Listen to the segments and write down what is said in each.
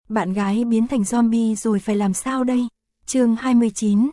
Bạn gái biến thành zombie rồi phải làm sao đây? Chương 29,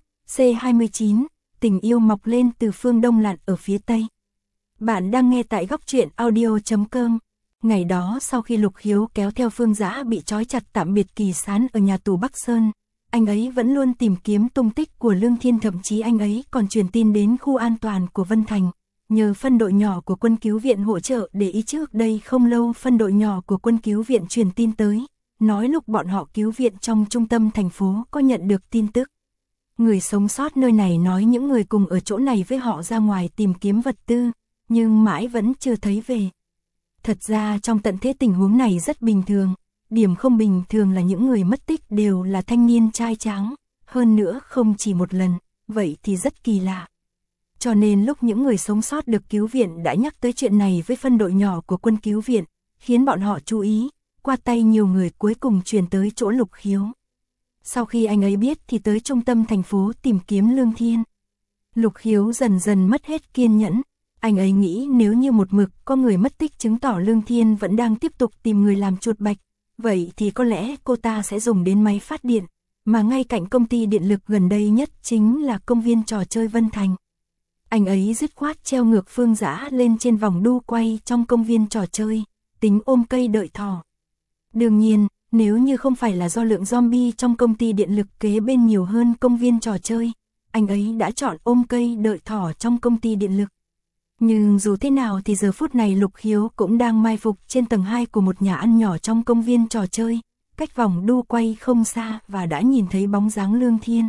C29, tình yêu mọc lên từ phương Đông lặn ở phía Tây. Bạn đang nghe tại góc truyện audio.com. Ngày đó sau khi Lục Hiếu kéo theo Phương Dã bị trói chặt tạm biệt Kỳ Sán ở nhà tù Bắc Sơn, anh ấy vẫn luôn tìm kiếm tung tích của Lương Thiên, thậm chí anh ấy còn truyền tin đến khu an toàn của Vân Thành. Nhờ phân đội nhỏ của quân cứu viện hỗ trợ, để ý trước đây không lâu phân đội nhỏ của quân cứu viện truyền tin tới, nói lúc bọn họ cứu viện trong trung tâm thành phố có nhận được tin tức. Người sống sót nơi này nói những người cùng ở chỗ này với họ ra ngoài tìm kiếm vật tư, nhưng mãi vẫn chưa thấy về. Thật ra trong tận thế tình huống này rất bình thường, điểm không bình thường là những người mất tích đều là thanh niên trai tráng, hơn nữa không chỉ một lần, vậy thì rất kỳ lạ. Cho nên lúc những người sống sót được cứu viện đã nhắc tới chuyện này với phân đội nhỏ của quân cứu viện, khiến bọn họ chú ý, qua tay nhiều người cuối cùng truyền tới chỗ Lục Hiếu. Sau khi anh ấy biết thì tới trung tâm thành phố tìm kiếm Lương Thiên. Lục Hiếu dần dần mất hết kiên nhẫn, anh ấy nghĩ nếu như một mực có người mất tích chứng tỏ Lương Thiên vẫn đang tiếp tục tìm người làm chuột bạch, vậy thì có lẽ cô ta sẽ dùng đến máy phát điện, mà ngay cạnh công ty điện lực gần đây nhất chính là công viên trò chơi Vân Thành. Anh ấy dứt khoát treo ngược Phương Dã lên trên vòng đu quay trong công viên trò chơi, tính ôm cây đợi thỏ. Đương nhiên, nếu như không phải là do lượng zombie trong công ty điện lực kế bên nhiều hơn công viên trò chơi, anh ấy đã chọn ôm cây đợi thỏ trong công ty điện lực. Nhưng dù thế nào thì giờ phút này Lục Hiếu cũng đang mai phục trên tầng 2 của một nhà ăn nhỏ trong công viên trò chơi, cách vòng đu quay không xa, và đã nhìn thấy bóng dáng Lương Thiên.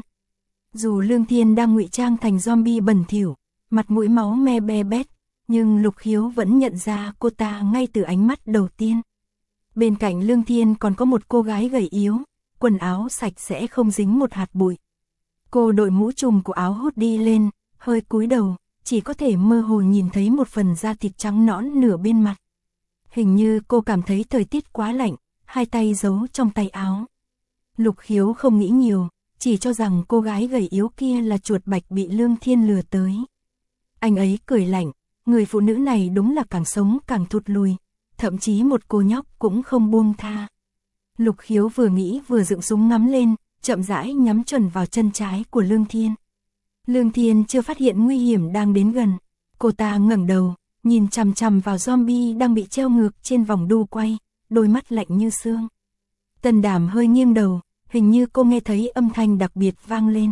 Dù Lương Thiên đang ngụy trang thành zombie bẩn thỉu, mặt mũi máu me be bét, nhưng Lục Hiếu vẫn nhận ra cô ta ngay từ ánh mắt đầu tiên. Bên cạnh Lương Thiên còn có một cô gái gầy yếu, quần áo sạch sẽ không dính một hạt bụi. Cô đội mũ trùm của áo hoodie lên, hơi cúi đầu, chỉ có thể mơ hồ nhìn thấy một phần da thịt trắng nõn nửa bên mặt. Hình như cô cảm thấy thời tiết quá lạnh, hai tay giấu trong tay áo. Lục Hiếu không nghĩ nhiều, chỉ cho rằng cô gái gầy yếu kia là chuột bạch bị Lương Thiên lừa tới. Anh ấy cười lạnh, người phụ nữ này đúng là càng sống càng thụt lùi, thậm chí một cô nhóc cũng không buông tha. Lục Hiếu vừa nghĩ vừa dựng súng ngắm lên, chậm rãi nhắm chuẩn vào chân trái của Lương Thiên. Lương Thiên chưa phát hiện nguy hiểm đang đến gần, cô ta ngẩng đầu, nhìn chằm chằm vào zombie đang bị treo ngược trên vòng đu quay, đôi mắt lạnh như xương. Tần Đảm hơi nghiêng đầu, hình như cô nghe thấy âm thanh đặc biệt vang lên.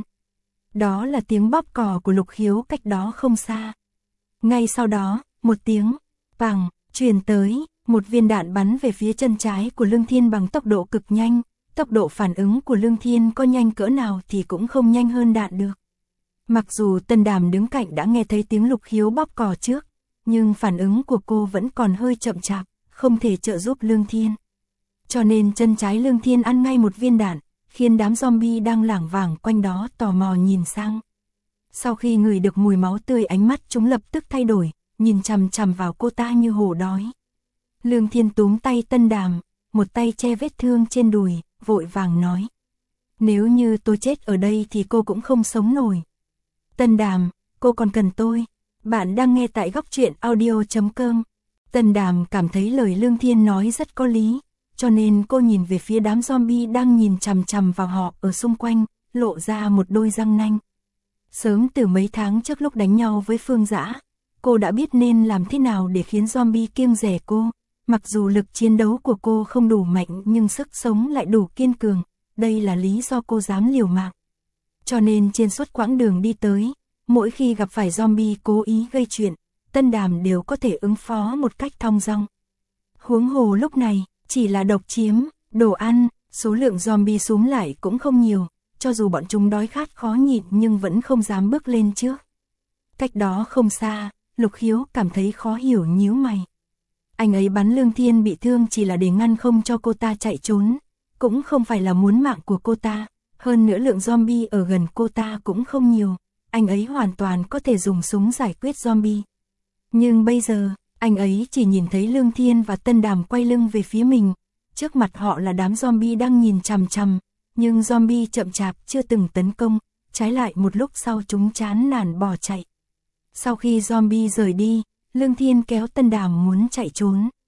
Đó là tiếng bóp cò của Lục Hiếu cách đó không xa. Ngay sau đó, một tiếng bang truyền tới, một viên đạn bắn về phía chân trái của Lương Thiên bằng tốc độ cực nhanh. Tốc độ phản ứng của Lương Thiên có nhanh cỡ nào thì cũng không nhanh hơn đạn được. Mặc dù Tần Đảm đứng cạnh đã nghe thấy tiếng Lục Hiếu bóp cò trước, nhưng phản ứng của cô vẫn còn hơi chậm chạp, không thể trợ giúp Lương Thiên. Cho nên chân trái Lương Thiên ăn ngay một viên đạn, khiến đám zombie đang lảng vảng quanh đó tò mò nhìn sang. Sau khi ngửi được mùi máu tươi, ánh mắt chúng lập tức thay đổi, nhìn chằm chằm vào cô ta như hổ đói. Lương Thiên túm tay Tần Đảm, một tay che vết thương trên đùi, vội vàng nói: nếu như tôi chết ở đây thì cô cũng không sống nổi. Tần Đảm, cô còn cần tôi. Bạn đang nghe tại góc truyện audio.com. Tần Đảm cảm thấy lời Lương Thiên nói rất có lý, cho nên cô nhìn về phía đám zombie đang nhìn chằm chằm vào họ ở xung quanh, lộ ra một đôi răng nanh. Sớm từ mấy tháng trước lúc đánh nhau với Phương Dã, cô đã biết nên làm thế nào để khiến zombie kiêng dè cô. Mặc dù lực chiến đấu của cô không đủ mạnh nhưng sức sống lại đủ kiên cường, đây là lý do cô dám liều mạng. Cho nên trên suốt quãng đường đi tới, mỗi khi gặp phải zombie cố ý gây chuyện, Tần Đảm đều có thể ứng phó một cách thong dong. Huống hồ lúc này, chỉ là độc chiếm, đồ ăn, số lượng zombie xúm lại cũng không nhiều, cho dù bọn chúng đói khát khó nhịn nhưng vẫn không dám bước lên trước. Cách đó không xa, Lục Hiếu cảm thấy khó hiểu, nhíu mày. Anh ấy bắn Lương Thiên bị thương chỉ là để ngăn không cho cô ta chạy trốn, cũng không phải là muốn mạng của cô ta, hơn nữa lượng zombie ở gần cô ta cũng không nhiều, anh ấy hoàn toàn có thể dùng súng giải quyết zombie. Nhưng bây giờ, anh ấy chỉ nhìn thấy Lương Thiên và Tần Đảm quay lưng về phía mình, trước mặt họ là đám zombie đang nhìn chằm chằm, nhưng zombie chậm chạp chưa từng tấn công, trái lại một lúc sau chúng chán nản bỏ chạy. Sau khi zombie rời đi, Lương Thiên kéo Tần Đảm muốn chạy trốn.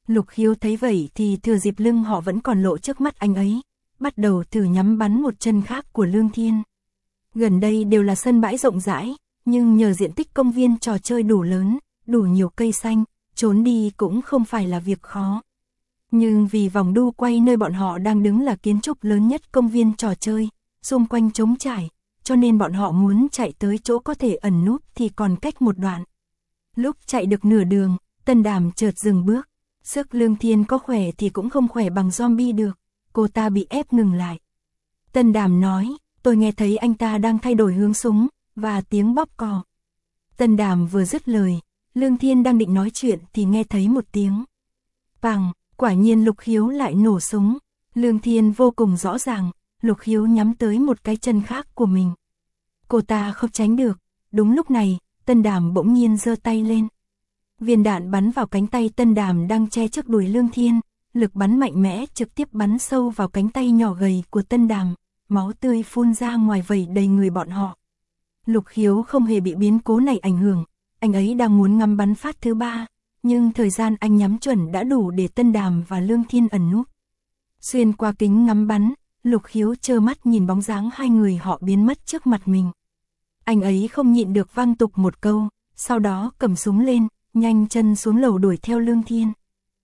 Lục Khiếu thấy vậy thì thừa dịp lưng họ vẫn còn lộ trước mắt anh ấy, bắt đầu thử nhắm bắn một chân khác của Lương Thiên. Gần đây đều là sân bãi rộng rãi, nhưng nhờ diện tích công viên trò chơi đủ lớn, đủ nhiều cây xanh, trốn đi cũng không phải là việc khó. Nhưng vì vòng đu quay nơi bọn họ đang đứng là kiến trúc lớn nhất công viên trò chơi, xung quanh trống trải, cho nên bọn họ muốn chạy tới chỗ có thể ẩn núp thì còn cách một đoạn. Lúc chạy được nửa đường, Tân Đàm chợt dừng bước. Sức Lương Thiên có khỏe thì cũng không khỏe bằng zombie được, cô ta bị ép ngừng lại. Tân Đàm nói, tôi nghe thấy anh ta đang thay đổi hướng súng, và tiếng bóp cò. Tân Đàm vừa dứt lời, Lương Thiên đang định nói chuyện thì nghe thấy một tiếng. Pằng, quả nhiên Lục Khiếu lại nổ súng. Lương Thiên vô cùng rõ ràng, Lục Khiếu nhắm tới một cái chân khác của mình. Cô ta không tránh được, đúng lúc này, Tân Đàm bỗng nhiên giơ tay lên. Viên đạn bắn vào cánh tay Tân Đàm đang che trước đùi Lương Thiên, lực bắn mạnh mẽ trực tiếp bắn sâu vào cánh tay nhỏ gầy của Tân Đàm, máu tươi phun ra ngoài vẩy đầy người bọn họ. Lục Khiếu không hề bị biến cố này ảnh hưởng, anh ấy đang muốn ngắm bắn phát thứ 3, nhưng thời gian anh nhắm chuẩn đã đủ để Tân Đàm và Lương Thiên ẩn núp. Xuyên qua kính ngắm bắn, Lục Khiếu trơ mắt nhìn bóng dáng hai người họ biến mất trước mặt mình. Anh ấy không nhịn được vang tục một câu, sau đó cầm súng lên, nhanh chân xuống lầu đuổi theo Lương Thiên.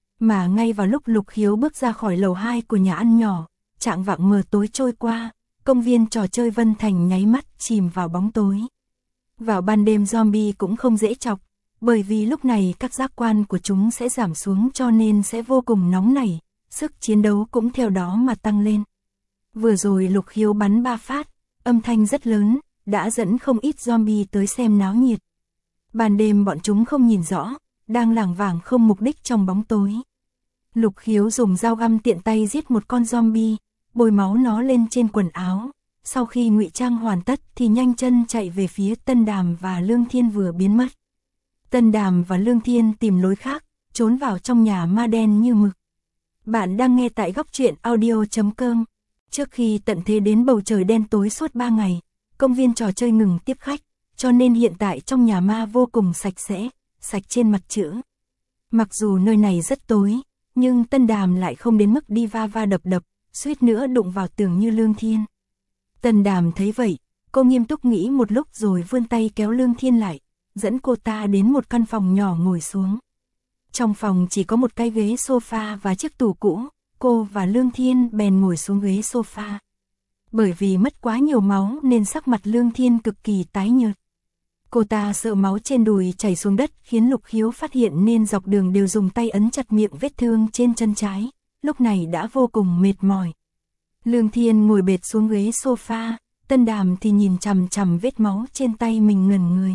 Mà ngay vào lúc Lục Khiếu bước ra khỏi lầu 2 của nhà ăn nhỏ, chạng vạng mờ tối trôi qua, công viên trò chơi Vân Thành nháy mắt chìm vào bóng tối. Vào ban đêm zombie cũng không dễ chọc, bởi vì lúc này các giác quan của chúng sẽ giảm xuống cho nên sẽ vô cùng nóng nảy, sức chiến đấu cũng theo đó mà tăng lên. Vừa rồi Lục Khiếu bắn 3 phát, âm thanh rất lớn, đã dẫn không ít zombie tới xem náo nhiệt. Ban đêm bọn chúng không nhìn rõ, đang lảng vảng không mục đích trong bóng tối. Lục Khiếu dùng dao găm tiện tay giết một con zombie, bôi máu nó lên trên quần áo. Sau khi ngụy trang hoàn tất thì nhanh chân chạy về phía Tân Đàm và Lương Thiên vừa biến mất. Tân Đàm và Lương Thiên tìm lối khác, trốn vào trong nhà ma đen như mực. Bạn đang nghe tại góc truyện audio.com. Trước khi tận thế đến bầu trời đen tối suốt 3 ngày, công viên trò chơi ngừng tiếp khách, cho nên hiện tại trong nhà ma vô cùng sạch sẽ, sạch trên mặt chữ. Mặc dù nơi này rất tối, nhưng Tân Đàm lại không đến mức đi va va đập đập, suýt nữa đụng vào tường như Lương Thiên. Tân Đàm thấy vậy, cô nghiêm túc nghĩ một lúc rồi vươn tay kéo Lương Thiên lại, dẫn cô ta đến một căn phòng nhỏ ngồi xuống. Trong phòng chỉ có một cái ghế sofa và chiếc tủ cũ, cô và Lương Thiên bèn ngồi xuống ghế sofa. Bởi vì mất quá nhiều máu nên sắc mặt Lương Thiên cực kỳ tái nhợt. Cô ta sợ máu trên đùi chảy xuống đất khiến Lục Khiếu phát hiện nên dọc đường đều dùng tay ấn chặt miệng vết thương trên chân trái, lúc này đã vô cùng mệt mỏi. Lương Thiên ngồi bệt xuống ghế sofa, Tân Đàm thì nhìn chằm chằm vết máu trên tay mình ngẩn người.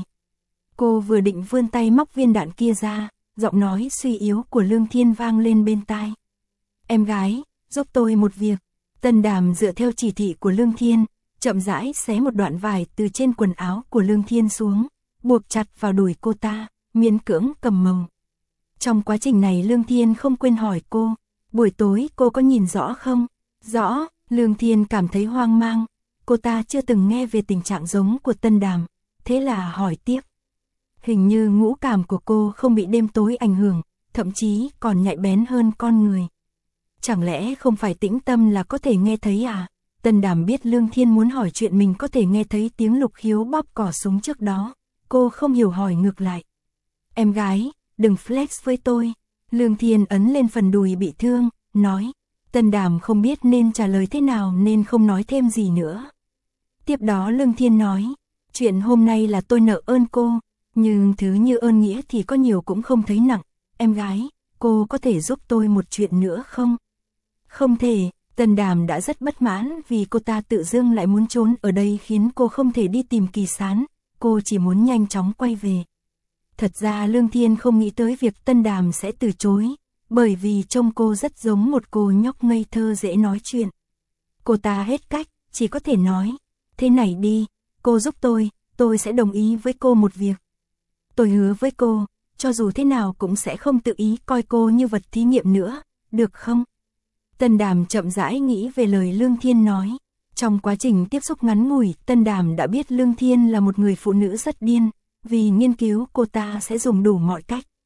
Cô vừa định vươn tay móc viên đạn kia ra, giọng nói suy yếu của Lương Thiên vang lên bên tai. Em gái, giúp tôi một việc. Tân Đàm dựa theo chỉ thị của Lương Thiên, chậm rãi xé một đoạn vải từ trên quần áo của Lương Thiên xuống, buộc chặt vào đùi cô ta, miễn cưỡng cầm màu. Trong quá trình này Lương Thiên không quên hỏi cô, buổi tối cô có nhìn rõ không? Rõ, Lương Thiên cảm thấy hoang mang, cô ta chưa từng nghe về tình trạng giống của Tân Đàm, thế là hỏi tiếp. Hình như ngũ cảm của cô không bị đêm tối ảnh hưởng, thậm chí còn nhạy bén hơn con người. Chẳng lẽ không phải tĩnh tâm là có thể nghe thấy à? Tân Đàm biết Lương Thiên muốn hỏi chuyện mình có thể nghe thấy tiếng Lục Khiếu bóp cò súng trước đó, cô không hiểu hỏi ngược lại. Em gái, đừng flex với tôi. Lương Thiên ấn lên phần đùi bị thương, nói. Tân Đàm không biết nên trả lời thế nào nên không nói thêm gì nữa. Tiếp đó Lương Thiên nói, chuyện hôm nay là tôi nợ ơn cô, nhưng thứ như ơn nghĩa thì có nhiều cũng không thấy nặng. Em gái, cô có thể giúp tôi một chuyện nữa không? Không thể. Tân Đàm đã rất bất mãn vì cô ta tự dưng lại muốn trốn ở đây khiến cô không thể đi tìm Kỳ Sán, cô chỉ muốn nhanh chóng quay về. Thật ra Lương Thiên không nghĩ tới việc Tân Đàm sẽ từ chối, bởi vì trông cô rất giống một cô nhóc ngây thơ dễ nói chuyện. Cô ta hết cách, chỉ có thể nói, thế này đi, cô giúp tôi sẽ đồng ý với cô một việc. Tôi hứa với cô, cho dù thế nào cũng sẽ không tự ý coi cô như vật thí nghiệm nữa, được không? Tân Đàm chậm rãi nghĩ về lời Lương Thiên nói. Trong quá trình tiếp xúc ngắn ngủi, Tân Đàm đã biết Lương Thiên là một người phụ nữ rất điên, vì nghiên cứu cô ta sẽ dùng đủ mọi cách.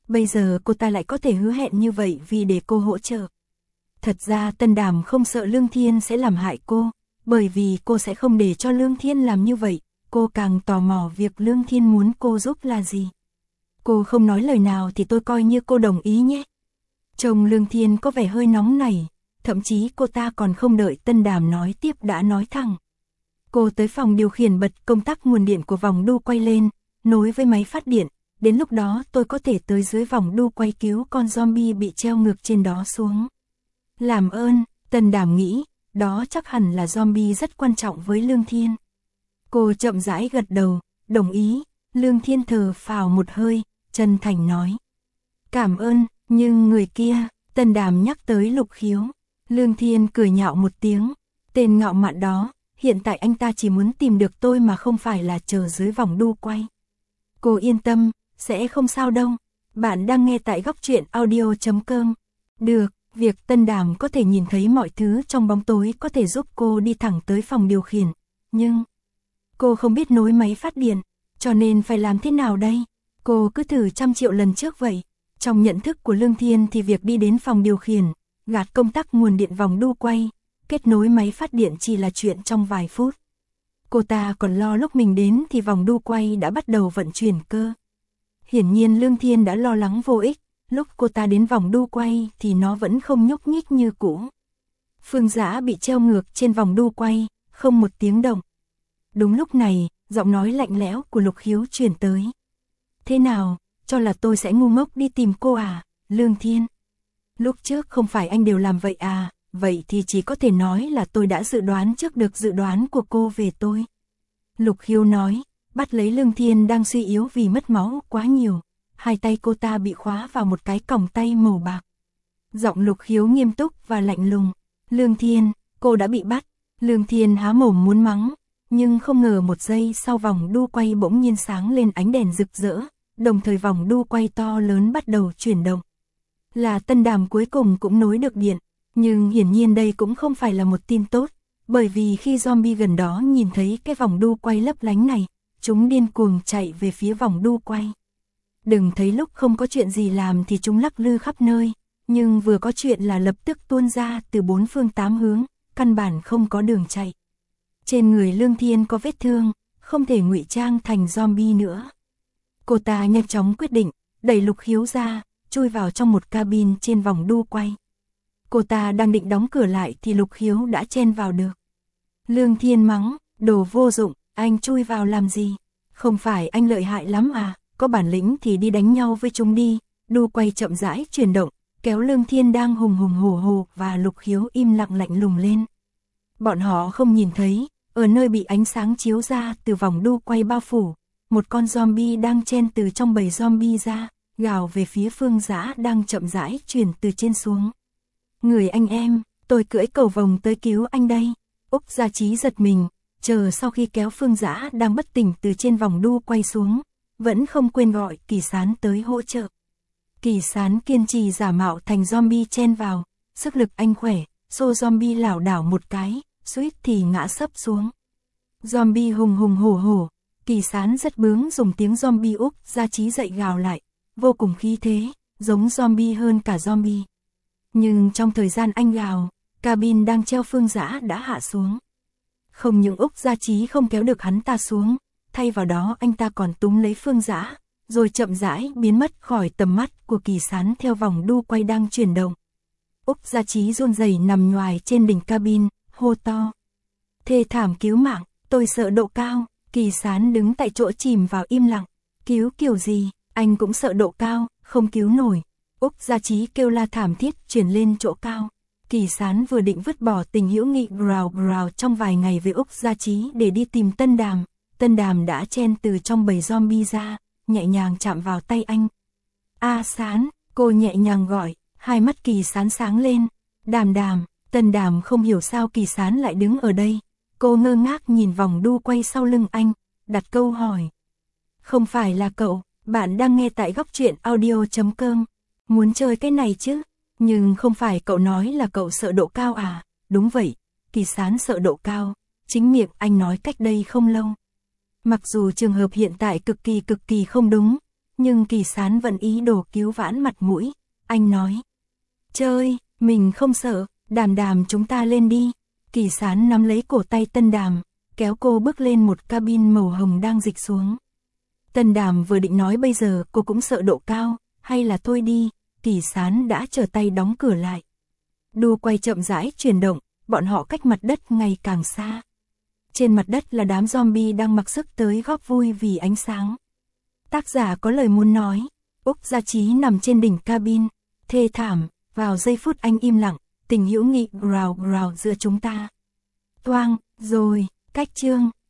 Bây giờ cô ta lại có thể hứa hẹn như vậy vì để cô hỗ trợ. Thật ra Tân Đàm không sợ Lương Thiên sẽ làm hại cô, bởi vì cô sẽ không để cho Lương Thiên làm như vậy, cô càng tò mò việc Lương Thiên muốn cô giúp là gì. Cô không nói lời nào thì tôi coi như cô đồng ý nhé. Trông Lương Thiên có vẻ hơi nóng nảy, thậm chí cô ta còn không đợi Tân Đàm nói tiếp đã nói thẳng. Cô tới phòng điều khiển bật công tắc nguồn điện của vòng đu quay lên, nối với máy phát điện, đến lúc đó tôi có thể tới dưới vòng đu quay cứu con zombie bị treo ngược trên đó xuống. Làm ơn, Tân Đàm nghĩ, đó chắc hẳn là zombie rất quan trọng với Lương Thiên. Cô chậm rãi gật đầu, đồng ý, Lương Thiên thở phào một hơi, chân thành nói. Cảm ơn, nhưng người kia, Tân Đàm nhắc tới Lục Khiếu. Lương Thiên cười nhạo một tiếng, tên ngạo mạn đó, hiện tại anh ta chỉ muốn tìm được tôi mà không phải là chờ dưới vòng đu quay. Cô yên tâm, sẽ không sao đâu. Bạn đang nghe tại góc truyện audio.com. Được, việc Tân Đàm có thể nhìn thấy mọi thứ trong bóng tối có thể giúp cô đi thẳng tới phòng điều khiển, nhưng cô không biết nối máy phát điện, cho nên phải làm thế nào đây? Cô cứ thử 100 triệu lần trước vậy. Trong nhận thức của Lương Thiên thì việc đi đến phòng điều khiển, gạt công tắc nguồn điện vòng đu quay, kết nối máy phát điện chỉ là chuyện trong vài phút. Cô ta còn lo lúc mình đến thì vòng đu quay đã bắt đầu vận chuyển cơ. Hiển nhiên Lương Thiên đã lo lắng vô ích, lúc cô ta đến vòng đu quay thì nó vẫn không nhúc nhích như cũ. Phương Dã bị treo ngược trên vòng đu quay, không một tiếng động. Đúng lúc này, giọng nói lạnh lẽo của Lục Khiếu truyền tới. Thế nào, cho là tôi sẽ ngu ngốc đi tìm cô à, Lương Thiên? Lúc trước không phải anh đều làm vậy à, vậy thì chỉ có thể nói là tôi đã dự đoán trước được dự đoán của cô về tôi. Lục Khiếu nói, bắt lấy Lương Thiên đang suy yếu vì mất máu quá nhiều. Hai tay cô ta bị khóa vào một cái còng tay màu bạc. Giọng Lục Khiếu nghiêm túc và lạnh lùng. Lương Thiên, cô đã bị bắt. Lương Thiên há mồm muốn mắng, nhưng không ngờ một giây sau vòng đu quay bỗng nhiên sáng lên ánh đèn rực rỡ, đồng thời vòng đu quay to lớn bắt đầu chuyển động. Là Tân Đàm cuối cùng cũng nối được điện, nhưng hiển nhiên đây cũng không phải là một tin tốt, bởi vì khi zombie gần đó nhìn thấy cái vòng đu quay lấp lánh này, chúng điên cuồng chạy về phía vòng đu quay. Đừng thấy lúc không có chuyện gì làm thì chúng lắc lư khắp nơi, nhưng vừa có chuyện là lập tức tuôn ra từ 4 phương 8 hướng, căn bản không có đường chạy. Trên người Lương Thiên có vết thương, không thể ngụy trang thành zombie nữa. Cô ta nhanh chóng quyết định, đẩy Lục Khiếu ra, chui vào trong một cabin trên vòng đu quay. Cô ta đang định đóng cửa lại thì Lục Khiếu đã chen vào được. Lương Thiên mắng, đồ vô dụng, anh chui vào làm gì? Không phải anh lợi hại lắm à, có bản lĩnh thì đi đánh nhau với chúng đi. Đu quay chậm rãi chuyển động, kéo Lương Thiên đang hùng hùng hổ hổ và Lục Khiếu im lặng lạnh lùng lên. Bọn họ không nhìn thấy, ở nơi bị ánh sáng chiếu ra từ vòng đu quay bao phủ, một con zombie đang chen từ trong bầy zombie ra, gào về phía Phương Dã đang chậm rãi chuyển từ trên xuống. Người anh em, tôi cưỡi cầu vồng tới cứu anh đây. Úc Gia Chí giật mình, chờ sau khi kéo Phương Dã đang bất tỉnh từ trên vòng đu quay xuống, vẫn không quên gọi Kỳ Sán tới hỗ trợ. Kỳ Sán kiên trì giả mạo thành zombie chen vào, sức lực anh khỏe, xô zombie lảo đảo một cái, suýt thì ngã sấp xuống. Zombie hùng hùng hổ hổ, Kỳ Sán rất bướng dùng tiếng zombie Úc Gia Chí dậy gào lại, vô cùng khí thế, giống zombie hơn cả zombie. Nhưng trong thời gian anh gào, cabin đang treo Phương Dã đã hạ xuống. Không những Úc Gia Chí không kéo được hắn ta xuống, thay vào đó anh ta còn túm lấy Phương Dã, rồi chậm rãi biến mất khỏi tầm mắt của Kỳ Sán theo vòng đu quay đang chuyển động. Úc Gia Chí run rẩy nằm nhoài trên đỉnh cabin, hô to. Thê thảm cứu mạng, tôi sợ độ cao. Kỳ Sán đứng tại chỗ chìm vào im lặng. Cứu kiểu gì, anh cũng sợ độ cao, không cứu nổi. Úc Gia Chí kêu la thảm thiết chuyển lên chỗ cao. Kỳ Sán vừa định vứt bỏ tình hữu nghị growl trong vài ngày với Úc Gia Chí để đi tìm Tân Đàm. Tân Đàm đã chen từ trong bầy zombie ra, nhẹ nhàng chạm vào tay anh. A Sán, cô nhẹ nhàng gọi, hai mắt Kỳ Sán sáng lên. Đàm Đàm, Tân Đàm không hiểu sao Kỳ Sán lại đứng ở đây. Cô ngơ ngác nhìn vòng đu quay sau lưng anh, đặt câu hỏi. Không phải là cậu, bạn đang nghe tại góc truyện audio.com. Muốn chơi cái này chứ, nhưng không phải cậu nói là cậu sợ độ cao à? Đúng vậy, Kỳ Sán sợ độ cao, chính miệng anh nói cách đây không lâu. Mặc dù trường hợp hiện tại cực kỳ không đúng, nhưng Kỳ Sán vẫn ý đồ cứu vãn mặt mũi. Anh nói, chơi, mình không sợ, Đàm Đàm chúng ta lên đi. Kỳ Sán nắm lấy cổ tay Tân Đàm, kéo cô bước lên một cabin màu hồng đang dịch xuống. Tân Đàm vừa định nói bây giờ cô cũng sợ độ cao, hay là thôi đi, Kỳ Sán đã trở tay đóng cửa lại. Đu quay chậm rãi chuyển động, bọn họ cách mặt đất ngày càng xa. Trên mặt đất là đám zombie đang mặc sức tới góp vui vì ánh sáng. Tác giả có lời muốn nói, Úc Gia Chí nằm trên đỉnh cabin, thê thảm, vào giây phút anh im lặng, tình hữu nghị growl growl giữa chúng ta. Toang, rồi, cách chương.